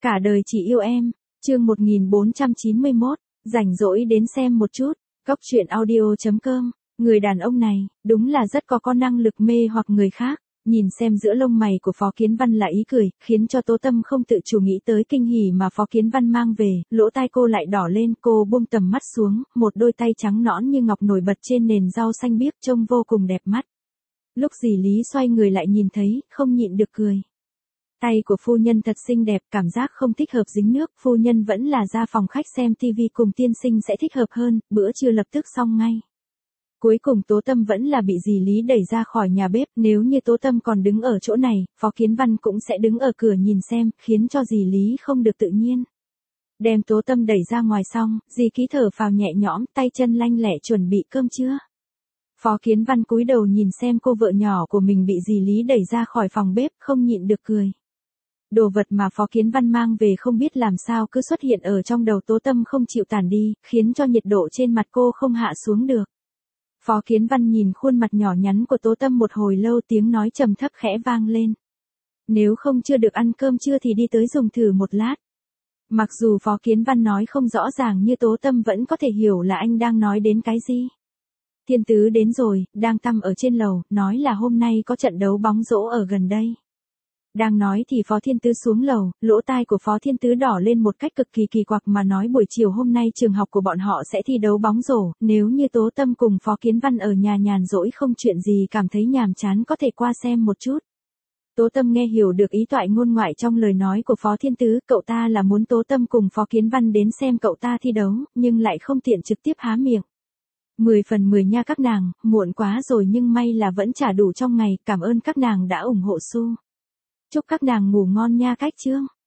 Cả đời chỉ yêu em, chương 1491, rảnh rỗi đến xem một chút, Cóc truyện audio.com, người đàn ông này, đúng là rất có năng lực mê hoặc người khác, nhìn xem giữa lông mày của Phó Kiến Văn là ý cười, khiến cho Tố Tâm không tự chủ nghĩ tới kinh hỉ mà Phó Kiến Văn mang về, lỗ tai cô lại đỏ lên, cô buông tầm mắt xuống, một đôi tay trắng nõn như ngọc nổi bật trên nền rau xanh biếc trông vô cùng đẹp mắt. Lúc dì Lý xoay người lại nhìn thấy, không nhịn được cười. Tay của phu nhân thật xinh đẹp, cảm giác không thích hợp dính nước, phu nhân vẫn là ra phòng khách xem tivi cùng tiên sinh sẽ thích hợp hơn, bữa trưa lập tức xong ngay. Cuối cùng Tố Tâm vẫn là bị dì Lý đẩy ra khỏi nhà bếp, nếu như Tố Tâm còn đứng ở chỗ này, Phó Kiến Văn cũng sẽ đứng ở cửa nhìn xem, khiến cho dì Lý không được tự nhiên. Đem Tố Tâm đẩy ra ngoài xong, dì Ký thở phào nhẹ nhõm, tay chân lanh lẹ chuẩn bị cơm trưa. Phó Kiến Văn cúi đầu nhìn xem cô vợ nhỏ của mình bị dì Lý đẩy ra khỏi phòng bếp, không nhịn được cười. Đồ vật mà Phó Kiến Văn mang về không biết làm sao cứ xuất hiện ở trong đầu Tố Tâm không chịu tản đi, khiến cho nhiệt độ trên mặt cô không hạ xuống được. Phó Kiến Văn nhìn khuôn mặt nhỏ nhắn của Tố Tâm một hồi lâu, tiếng nói trầm thấp khẽ vang lên. Nếu không chưa được ăn cơm trưa thì đi tới dùng thử một lát. Mặc dù Phó Kiến Văn nói không rõ ràng như Tố Tâm vẫn có thể hiểu là anh đang nói đến cái gì. Thiên Tứ đến rồi, đang tăm ở trên lầu, nói là hôm nay có trận đấu bóng rổ ở gần đây. Đang nói thì Phó Thiên Tứ xuống lầu, lỗ tai của Phó Thiên Tứ đỏ lên một cách cực kỳ quặc mà nói buổi chiều hôm nay trường học của bọn họ sẽ thi đấu bóng rổ, nếu như Tố Tâm cùng Phó Kiến Văn ở nhà nhàn rỗi không chuyện gì cảm thấy nhàm chán có thể qua xem một chút. Tố Tâm nghe hiểu được ý toại ngôn ngoại trong lời nói của Phó Thiên Tứ, cậu ta là muốn Tố Tâm cùng Phó Kiến Văn đến xem cậu ta thi đấu, nhưng lại không tiện trực tiếp há miệng. 10 phần 10 nha các nàng, muộn quá rồi nhưng may là vẫn trả đủ trong ngày, cảm ơn các nàng đã ủng hộ Su. Chúc các nàng ngủ ngon nha cách chương.